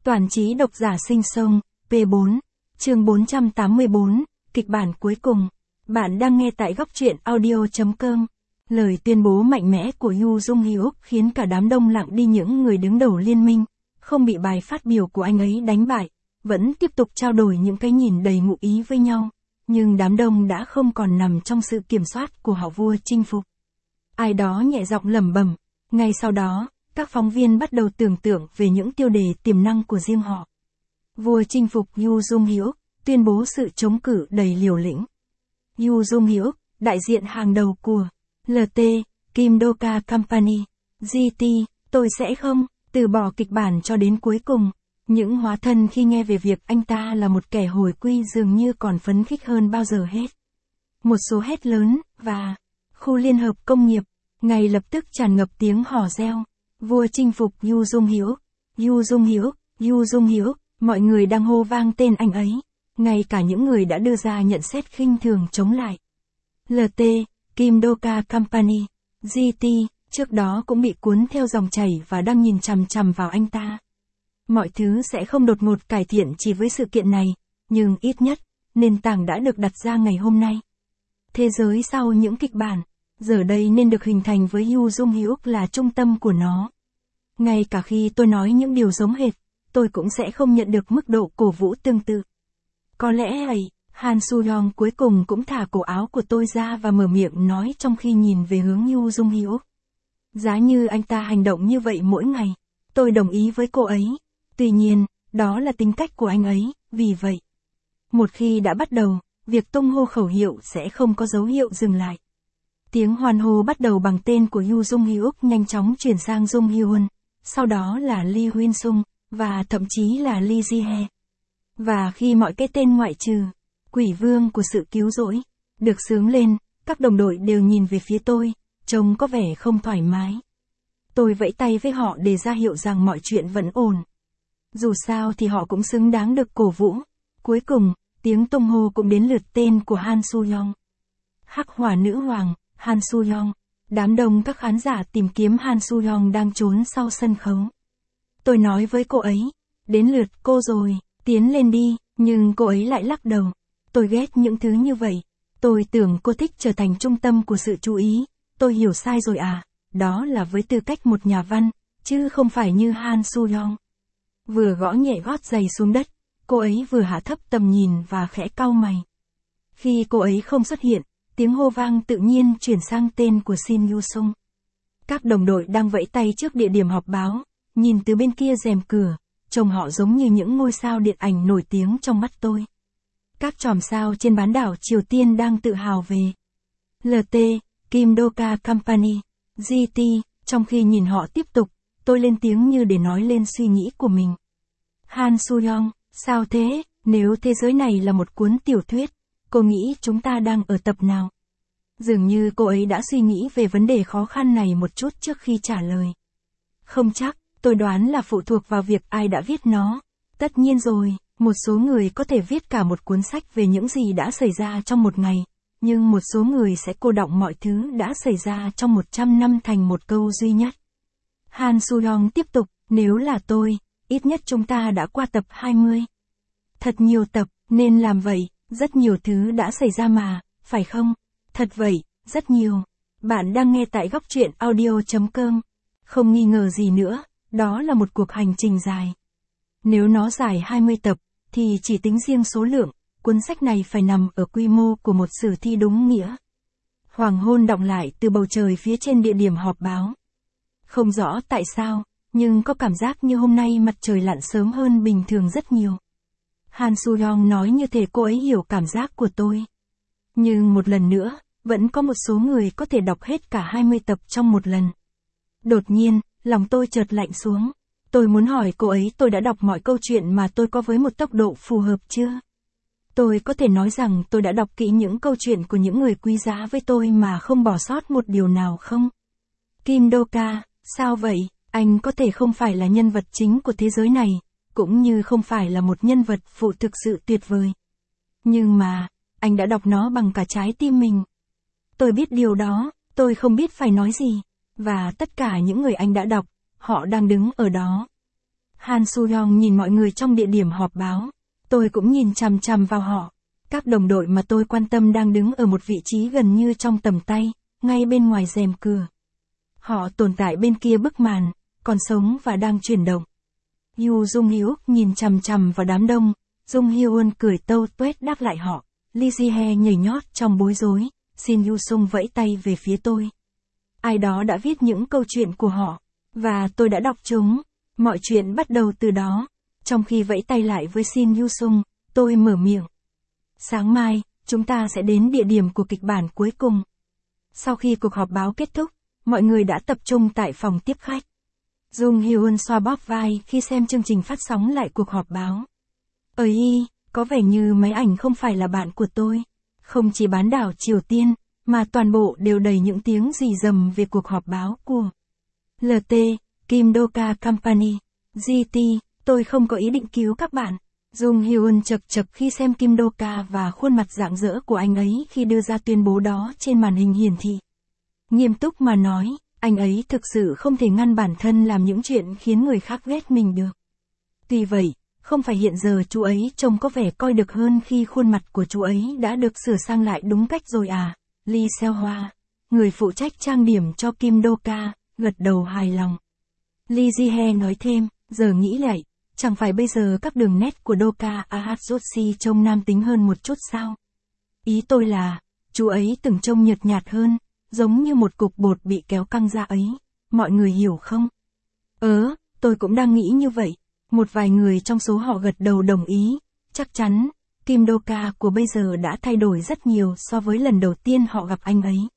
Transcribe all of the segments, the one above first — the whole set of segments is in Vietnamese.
Toàn trí độc giả sinh sông, P4, chương 484, kịch bản cuối cùng. Bạn đang nghe tại góc truyện audio.com. Lời tuyên bố mạnh mẽ của Yu Jung Hyuk khiến cả đám đông lặng đi, những người đứng đầu liên minh, không bị bài phát biểu của anh ấy đánh bại, vẫn tiếp tục trao đổi những cái nhìn đầy ngụ ý với nhau. Nhưng đám đông đã không còn nằm trong sự kiểm soát của họ vua chinh phục. Ai đó nhẹ giọng lẩm bẩm. Ngay sau đó, các phóng viên bắt đầu tưởng tượng về những tiêu đề tiềm năng của riêng họ. Vua chinh phục Yu Jung Hyuk tuyên bố sự chống cử đầy liều lĩnh. Yu Jung Hyuk, đại diện hàng đầu của LT, Kim Doka Company, GT, tôi sẽ không từ bỏ kịch bản cho đến cuối cùng. Những hóa thân khi nghe về việc anh ta là một kẻ hồi quy dường như còn phấn khích hơn bao giờ hết. Một số hét lớn, và khu liên hợp công nghiệp, ngay lập tức tràn ngập tiếng hò reo. Vua chinh phục Yu Jung Hyuk, Yu Jung Hyuk, Yu Jung Hyuk, mọi người đang hô vang tên anh ấy. Ngay cả những người đã đưa ra nhận xét khinh thường chống lại. LT, Kim Doka Company, GT, trước đó cũng bị cuốn theo dòng chảy và đang nhìn chằm chằm vào anh ta. Mọi thứ sẽ không đột ngột cải thiện chỉ với sự kiện này, nhưng ít nhất, nền tảng đã được đặt ra ngày hôm nay. Thế giới sau những kịch bản, giờ đây nên được hình thành với Yu Jung Hyuk là trung tâm của nó. Ngay cả khi tôi nói những điều giống hệt, tôi cũng sẽ không nhận được mức độ cổ vũ tương tự. Có lẽ ấy, Han Soo-young cuối cùng cũng thả cổ áo của tôi ra và mở miệng nói trong khi nhìn về hướng Yu Jung Hyuk. Giá như anh ta hành động như vậy mỗi ngày, tôi đồng ý với cô ấy. Tuy nhiên, đó là tính cách của anh ấy, vì vậy, một khi đã bắt đầu, việc tung hô khẩu hiệu sẽ không có dấu hiệu dừng lại. Tiếng hoan hô bắt đầu bằng tên của Yu Jung Hyuk nhanh chóng chuyển sang Jung Hyun, sau đó là Lee Huyên Sung, và thậm chí là Lee Ji-hye. Và khi mọi cái tên ngoại trừ quỷ vương của sự cứu rỗi được xướng lên, các đồng đội đều nhìn về phía tôi, trông có vẻ không thoải mái. Tôi vẫy tay với họ để ra hiệu rằng mọi chuyện vẫn ổn. Dù sao thì họ cũng xứng đáng được cổ vũ. Cuối cùng, tiếng tung hô cũng đến lượt tên của Han Soo-young. Hắc hỏa nữ hoàng, Han Soo-young. Đám đông các khán giả tìm kiếm Han Soo-young đang trốn sau sân khấu. Tôi nói với cô ấy, đến lượt cô rồi, tiến lên đi, nhưng cô ấy lại lắc đầu. Tôi ghét những thứ như vậy. Tôi tưởng cô thích trở thành trung tâm của sự chú ý. Tôi hiểu sai rồi à, đó là với tư cách một nhà văn, chứ không phải như Han Soo-young. Vừa gõ nhẹ gót giày xuống đất, cô ấy vừa hạ thấp tầm nhìn và khẽ cau mày. Khi cô ấy không xuất hiện, tiếng hô vang tự nhiên chuyển sang tên của Shin Yu-sung. Các đồng đội đang vẫy tay trước địa điểm họp báo, nhìn từ bên kia rèm cửa, trông họ giống như những ngôi sao điện ảnh nổi tiếng trong mắt tôi. Các chòm sao trên bán đảo Triều Tiên đang tự hào về LT, Kim Doka Company, GT, trong khi nhìn họ tiếp tục, tôi lên tiếng như để nói lên suy nghĩ của mình. Han Soo-young, sao thế, nếu thế giới này là một cuốn tiểu thuyết, cô nghĩ chúng ta đang ở tập nào? Dường như cô ấy đã suy nghĩ về vấn đề khó khăn này một chút trước khi trả lời. Không chắc, tôi đoán là phụ thuộc vào việc ai đã viết nó. Tất nhiên rồi, một số người có thể viết cả một cuốn sách về những gì đã xảy ra trong một ngày, nhưng một số người sẽ cô đọng mọi thứ đã xảy ra trong 100 năm thành một câu duy nhất. Han Soo-young tiếp tục, nếu là tôi, ít nhất chúng ta đã qua tập 20. Thật nhiều tập, nên làm vậy, rất nhiều thứ đã xảy ra mà, phải không? Thật vậy, rất nhiều. Bạn đang nghe tại góc truyện audio.com. Không nghi ngờ gì nữa, đó là một cuộc hành trình dài. Nếu nó dài 20 tập, thì chỉ tính riêng số lượng, cuốn sách này phải nằm ở quy mô của một sử thi đúng nghĩa. Hoàng hôn đọng lại từ bầu trời phía trên địa điểm họp báo. Không rõ tại sao, nhưng có cảm giác như hôm nay mặt trời lặn sớm hơn bình thường rất nhiều. Han Soo-young nói như thể cô ấy hiểu cảm giác của tôi. Nhưng một lần nữa, vẫn có một số người có thể đọc hết cả 20 tập trong một lần. Đột nhiên, lòng tôi chợt lạnh xuống. Tôi muốn hỏi cô ấy tôi đã đọc mọi câu chuyện mà tôi có với một tốc độ phù hợp chưa? Tôi có thể nói rằng tôi đã đọc kỹ những câu chuyện của những người quý giá với tôi mà không bỏ sót một điều nào không? Kim Doka, sao vậy? Anh có thể không phải là nhân vật chính của thế giới này, cũng như không phải là một nhân vật phụ thực sự tuyệt vời. Nhưng mà, anh đã đọc nó bằng cả trái tim mình. Tôi biết điều đó, tôi không biết phải nói gì. Và tất cả những người anh đã đọc, họ đang đứng ở đó. Han Soo-young nhìn mọi người trong địa điểm họp báo. Tôi cũng nhìn chằm chằm vào họ. Các đồng đội mà tôi quan tâm đang đứng ở một vị trí gần như trong tầm tay, ngay bên ngoài rèm cửa. Họ tồn tại bên kia bức màn, còn sống và đang chuyển động. Yoo Jung-hyuk nhìn chằm chằm vào đám đông, Jung Hyun cười tâu tuét đáp lại họ. Lee Ji-hye nhảy nhót trong bối rối, Shin Yu-sung vẫy tay về phía tôi. Ai đó đã viết những câu chuyện của họ, và tôi đã đọc chúng. Mọi chuyện bắt đầu từ đó. Trong khi vẫy tay lại với Shin Yu-sung, tôi mở miệng. Sáng mai, chúng ta sẽ đến địa điểm của kịch bản cuối cùng. Sau khi cuộc họp báo kết thúc, mọi người đã tập trung tại phòng tiếp khách. Jung Hyun xoa bóp vai khi xem chương trình phát sóng lại cuộc họp báo. Ấy, có vẻ như máy ảnh không phải là bạn của tôi. Không chỉ bán đảo Triều Tiên, mà toàn bộ đều đầy những tiếng rì rầm về cuộc họp báo của LT, Kim Doka Company, GT, tôi không có ý định cứu các bạn. Jung Hyun chật chật khi xem Kim Doka và khuôn mặt rạng rỡ của anh ấy khi đưa ra tuyên bố đó trên màn hình hiển thị. Nghiêm túc mà nói, anh ấy thực sự không thể ngăn bản thân làm những chuyện khiến người khác ghét mình được. Tuy vậy, không phải hiện giờ chú ấy trông có vẻ coi được hơn khi khuôn mặt của chú ấy đã được sửa sang lại đúng cách rồi à? Lee Seo-hwa, người phụ trách trang điểm cho Kim Doka, gật đầu hài lòng. Lee Ji-hye nói thêm, giờ nghĩ lại, chẳng phải bây giờ các đường nét của Doka Ah-joshi trông nam tính hơn một chút sao? Ý tôi là, chú ấy từng trông nhợt nhạt hơn, giống như một cục bột bị kéo căng ra ấy, mọi người hiểu không? Tôi cũng đang nghĩ như vậy. Một vài người trong số họ gật đầu đồng ý, chắc chắn, Kim Doka của bây giờ đã thay đổi rất nhiều so với lần đầu tiên họ gặp anh ấy.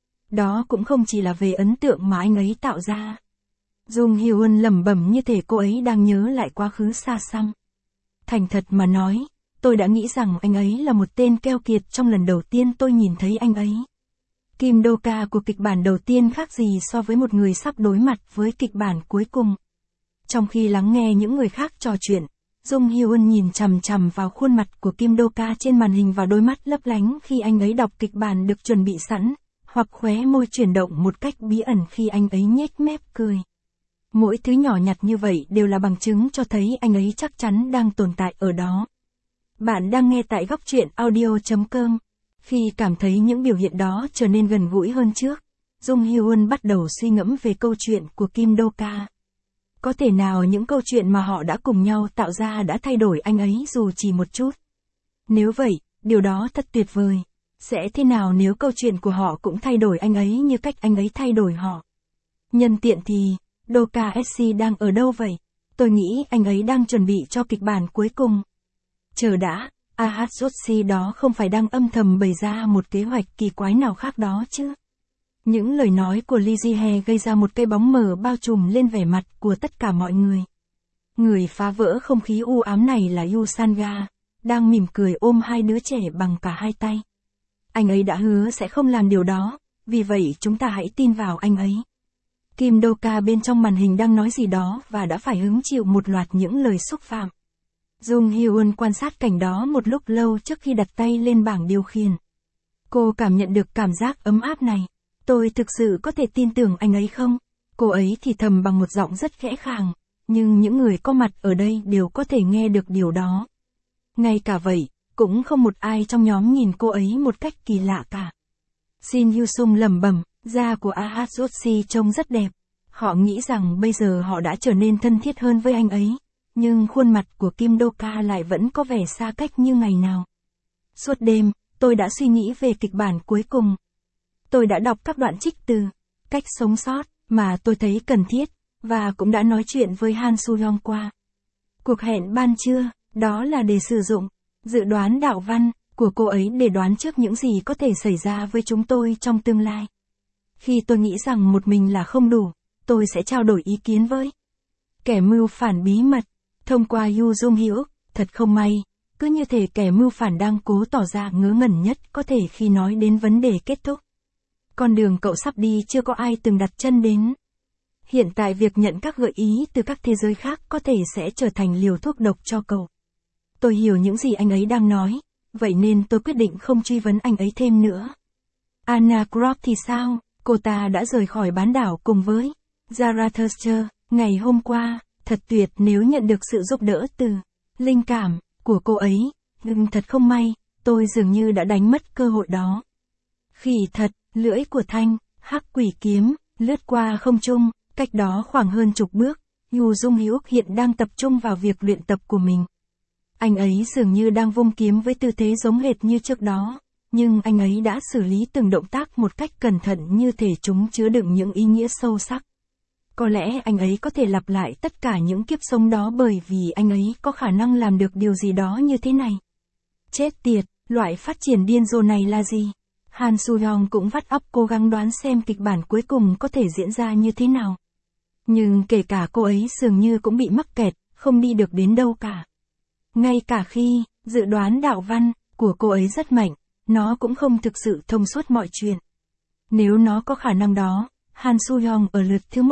Đó cũng không chỉ là về ấn tượng mà anh ấy tạo ra. Jung Hyun lẩm bẩm như thể cô ấy đang nhớ lại quá khứ xa xăm. Thành thật mà nói, tôi đã nghĩ rằng anh ấy là một tên keo kiệt trong lần đầu tiên tôi nhìn thấy anh ấy. Kim Doka của kịch bản đầu tiên khác gì so với một người sắp đối mặt với kịch bản cuối cùng. Trong khi lắng nghe những người khác trò chuyện, Jung Hyun nhìn chằm chằm vào khuôn mặt của Kim Doka trên màn hình và đôi mắt lấp lánh khi anh ấy đọc kịch bản được chuẩn bị sẵn, hoặc khóe môi chuyển động một cách bí ẩn khi anh ấy nhếch mép cười. Mỗi thứ nhỏ nhặt như vậy đều là bằng chứng cho thấy anh ấy chắc chắn đang tồn tại ở đó. Bạn đang nghe tại góc truyện audio.com. Khi cảm thấy những biểu hiện đó trở nên gần gũi hơn trước, Jung Hyun bắt đầu suy ngẫm về câu chuyện của Kim Doka. Có thể nào những câu chuyện mà họ đã cùng nhau tạo ra đã thay đổi anh ấy dù chỉ một chút? Nếu vậy, điều đó thật tuyệt vời. Sẽ thế nào nếu câu chuyện của họ cũng thay đổi anh ấy như cách anh ấy thay đổi họ? Nhân tiện thì, Doka SC đang ở đâu vậy? Tôi nghĩ anh ấy đang chuẩn bị cho kịch bản cuối cùng. Chờ đã, Ah-joshi đó không phải đang âm thầm bày ra một kế hoạch kỳ quái nào khác đó chứ? Những lời nói của Lee Ji-hye gây ra một cái bóng mờ bao trùm lên vẻ mặt của tất cả mọi người. Người phá vỡ không khí u ám này là Yu Sanga, đang mỉm cười ôm hai đứa trẻ bằng cả hai tay. Anh ấy đã hứa sẽ không làm điều đó, vì vậy chúng ta hãy tin vào anh ấy. Kim Doka bên trong màn hình đang nói gì đó và đã phải hứng chịu một loạt những lời xúc phạm. Jung Hyun quan sát cảnh đó một lúc lâu trước khi đặt tay lên bảng điều khiển. Cô cảm nhận được cảm giác ấm áp này. Tôi thực sự có thể tin tưởng anh ấy không? Cô ấy thì thầm bằng một giọng rất khẽ khàng, nhưng những người có mặt ở đây đều có thể nghe được điều đó. Ngay cả vậy, cũng không một ai trong nhóm nhìn cô ấy một cách kỳ lạ cả. Shin Yu-sung lẩm bẩm, da của Ah-joshi trông rất đẹp. Họ nghĩ rằng bây giờ họ đã trở nên thân thiết hơn với anh ấy, nhưng khuôn mặt của Kim Doka lại vẫn có vẻ xa cách như ngày nào. Suốt đêm, tôi đã suy nghĩ về kịch bản cuối cùng. Tôi đã đọc các đoạn trích từ Cách sống sót mà tôi thấy cần thiết, và cũng đã nói chuyện với Han Soo-young qua. Cuộc hẹn ban trưa, đó là để sử dụng dự đoán đạo văn của cô ấy để đoán trước những gì có thể xảy ra với chúng tôi trong tương lai. Khi tôi nghĩ rằng một mình là không đủ, tôi sẽ trao đổi ý kiến với kẻ mưu phản bí mật, thông qua Yoo Jung-hyuk. Thật không may, cứ như thể kẻ mưu phản đang cố tỏ ra ngớ ngẩn nhất có thể khi nói đến vấn đề kết thúc. Con đường cậu sắp đi chưa có ai từng đặt chân đến. Hiện tại việc nhận các gợi ý từ các thế giới khác có thể sẽ trở thành liều thuốc độc cho cậu. Tôi hiểu những gì anh ấy đang nói, vậy nên tôi quyết định không truy vấn anh ấy thêm nữa. Anna Croft thì sao? Cô ta đã rời khỏi bán đảo cùng với Zarathustra ngày hôm qua. Thật tuyệt nếu nhận được sự giúp đỡ từ linh cảm của cô ấy, nhưng thật không may, tôi dường như đã đánh mất cơ hội đó. Khỉ thật, lưỡi của Thanh, hắc quỷ kiếm, lướt qua không trung, cách đó khoảng hơn chục bước, Yu Dung Hyuk hiện đang tập trung vào việc luyện tập của mình. Anh ấy dường như đang vung kiếm với tư thế giống hệt như trước đó, nhưng anh ấy đã xử lý từng động tác một cách cẩn thận như thể chúng chứa đựng những ý nghĩa sâu sắc. Có lẽ anh ấy có thể lặp lại tất cả những kiếp sống đó bởi vì anh ấy có khả năng làm được điều gì đó như thế này. Chết tiệt, loại phát triển điên rồ này là gì? Han Soo-young cũng vắt óc cố gắng đoán xem kịch bản cuối cùng có thể diễn ra như thế nào. Nhưng kể cả cô ấy dường như cũng bị mắc kẹt, không đi được đến đâu cả. Ngay cả khi, dự đoán đạo văn, của cô ấy rất mạnh, nó cũng không thực sự thông suốt mọi chuyện. Nếu nó có khả năng đó, Han Soo-young ở lượt thứ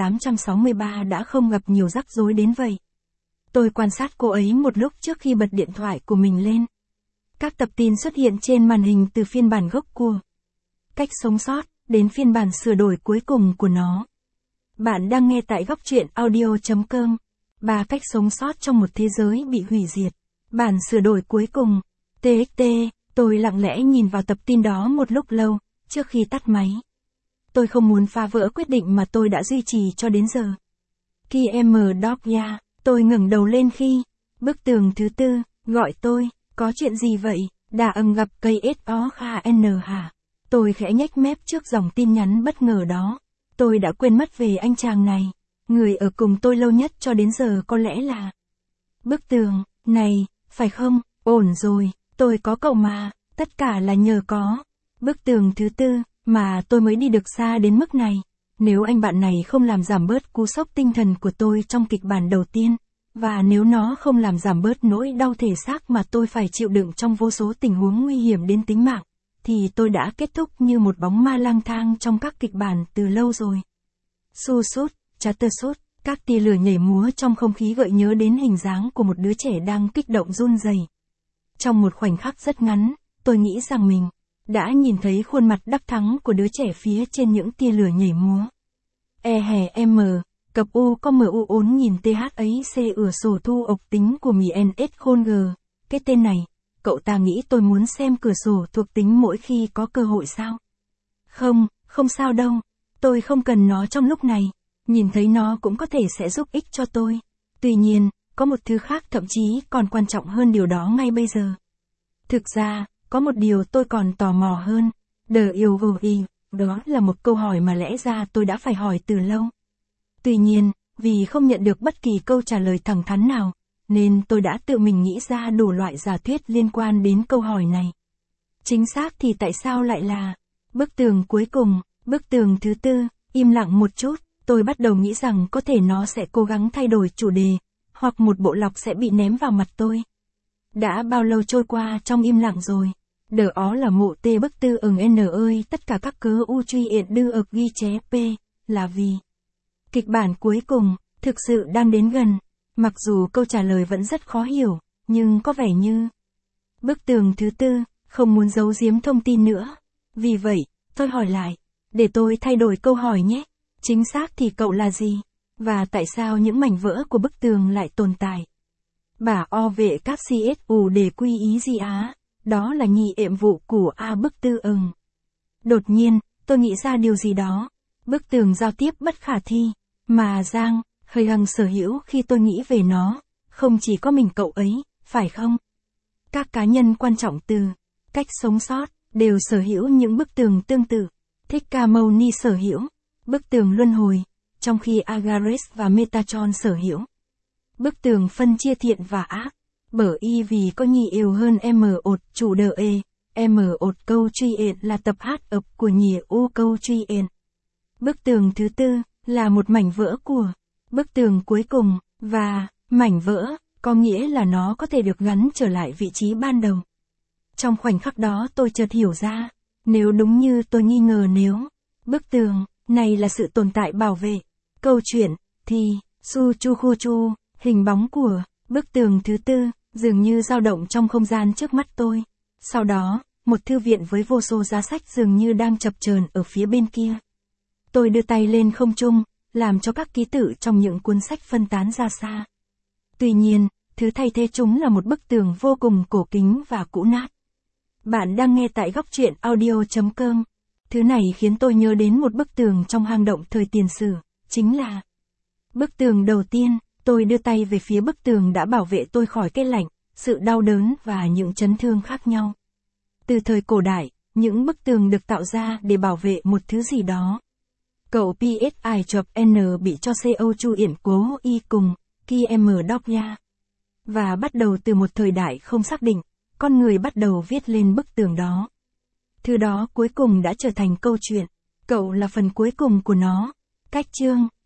1863 đã không gặp nhiều rắc rối đến vậy. Tôi quan sát cô ấy một lúc trước khi bật điện thoại của mình lên. Các tập tin xuất hiện trên màn hình từ phiên bản gốc của Cách sống sót, đến phiên bản sửa đổi cuối cùng của nó. Bạn đang nghe tại góc truyện audio.com. 3 cách sống sót trong một thế giới bị hủy diệt. Bản sửa đổi cuối cùng. TXT, tôi lặng lẽ nhìn vào tập tin đó một lúc lâu, trước khi tắt máy. Tôi không muốn phá vỡ quyết định mà tôi đã duy trì cho đến giờ. Kim Dogya, tôi ngẩng đầu lên khi bức tường thứ tư gọi tôi, có chuyện gì vậy? Đã gặp cây SOKN hả? Tôi khẽ nhếch mép trước dòng tin nhắn bất ngờ đó. Tôi đã quên mất về anh chàng này. Người ở cùng tôi lâu nhất cho đến giờ có lẽ là bức tường này, phải không? Ổn rồi, tôi có cậu mà, tất cả là nhờ có bức tường thứ tư mà tôi mới đi được xa đến mức này. Nếu anh bạn này không làm giảm bớt cú sốc tinh thần của tôi trong kịch bản đầu tiên, và nếu nó không làm giảm bớt nỗi đau thể xác mà tôi phải chịu đựng trong vô số tình huống nguy hiểm đến tính mạng, thì tôi đã kết thúc như một bóng ma lang thang trong các kịch bản từ lâu rồi. Su sút, chatter sút, các tia lửa nhảy múa trong không khí gợi nhớ đến hình dáng của một đứa trẻ đang kích động run rẩy. Trong một khoảnh khắc rất ngắn, tôi nghĩ rằng mình đã nhìn thấy khuôn mặt đắc thắng của đứa trẻ phía trên những tia lửa nhảy múa. Cặp U có MU 4000 THAC ửa sổ thu ộc tính của Mỹ NS Khôn G. Cái tên này, cậu ta nghĩ tôi muốn xem cửa sổ thuộc tính mỗi khi có cơ hội sao? Không sao đâu. Tôi không cần nó trong lúc này. Nhìn thấy nó cũng có thể sẽ giúp ích cho tôi. Tuy nhiên, có một thứ khác thậm chí còn quan trọng hơn điều đó ngay bây giờ. Thực ra, có một điều tôi còn tò mò hơn. Đó là một câu hỏi mà lẽ ra tôi đã phải hỏi từ lâu. Tuy nhiên, vì không nhận được bất kỳ câu trả lời thẳng thắn nào, nên tôi đã tự mình nghĩ ra đủ loại giả thuyết liên quan đến câu hỏi này. Chính xác thì tại sao lại là bức tường cuối cùng, bức tường thứ tư? Im lặng một chút, tôi bắt đầu nghĩ rằng có thể nó sẽ cố gắng thay đổi chủ đề, hoặc một bộ lọc sẽ bị ném vào mặt tôi. Đã bao lâu trôi qua trong im lặng rồi? Đó là mộ tê bức tư N ơi, tất cả các cớ u truy ịn đưa ực ghi ché P, là vì kịch bản cuối cùng, thực sự đang đến gần. Mặc dù câu trả lời vẫn rất khó hiểu, nhưng có vẻ như bức tường thứ tư không muốn giấu giếm thông tin nữa. Vì vậy, tôi hỏi lại, để tôi thay đổi câu hỏi nhé. Chính xác thì cậu là gì? Và tại sao những mảnh vỡ của bức tường lại tồn tại? Bà o vệ các CSU để quy ý gì á? Đó là nhiệm vụ của A bức tư Đột nhiên, tôi nghĩ ra điều gì đó. Bức tường giao tiếp bất khả thi, mà Giang, hơi hằng sở hữu khi tôi nghĩ về nó, không chỉ có mình cậu ấy, phải không? Các cá nhân quan trọng từ Cách sống sót, đều sở hữu những bức tường tương tự. Thích Ca Mâu Ni sở hữu bức tường luân hồi, trong khi Agares và Metatron sở hữu bức tường phân chia thiện và ác. Bởi vì có nhiều hơn M1 chủ đờ M1 câu truy ịn là tập hát ập của nhiều U câu truy ịn. Bức tường thứ tư là một mảnh vỡ của bức tường cuối cùng, và mảnh vỡ có nghĩa là nó có thể được gắn trở lại vị trí ban đầu. Trong khoảnh khắc đó tôi chợt hiểu ra, nếu đúng như tôi nghi ngờ, nếu bức tường này là sự tồn tại bảo vệ câu chuyện, thì Suchukuchu, hình bóng của bức tường thứ tư, dường như dao động trong không gian trước mắt tôi. Sau đó, một thư viện với vô số giá sách dường như đang chập chờn ở phía bên kia. Tôi đưa tay lên không trung, làm cho các ký tự trong những cuốn sách phân tán ra xa. Tuy nhiên, thứ thay thế chúng là một bức tường vô cùng cổ kính và cũ nát. Bạn đang nghe tại góc truyện audio.com. Thứ này khiến tôi nhớ đến một bức tường trong hang động thời tiền sử, chính là bức tường đầu tiên. Tôi đưa tay về phía bức tường đã bảo vệ tôi khỏi cái lạnh, sự đau đớn và những chấn thương khác nhau. Từ thời cổ đại, những bức tường được tạo ra để bảo vệ một thứ gì đó. Cậu PSI chọc N bị cho CO chu yển cố y cùng, KM đọc nha. Và bắt đầu từ một thời đại không xác định, con người bắt đầu viết lên bức tường đó. Thứ đó cuối cùng đã trở thành câu chuyện. Cậu là phần cuối cùng của nó. Cách chương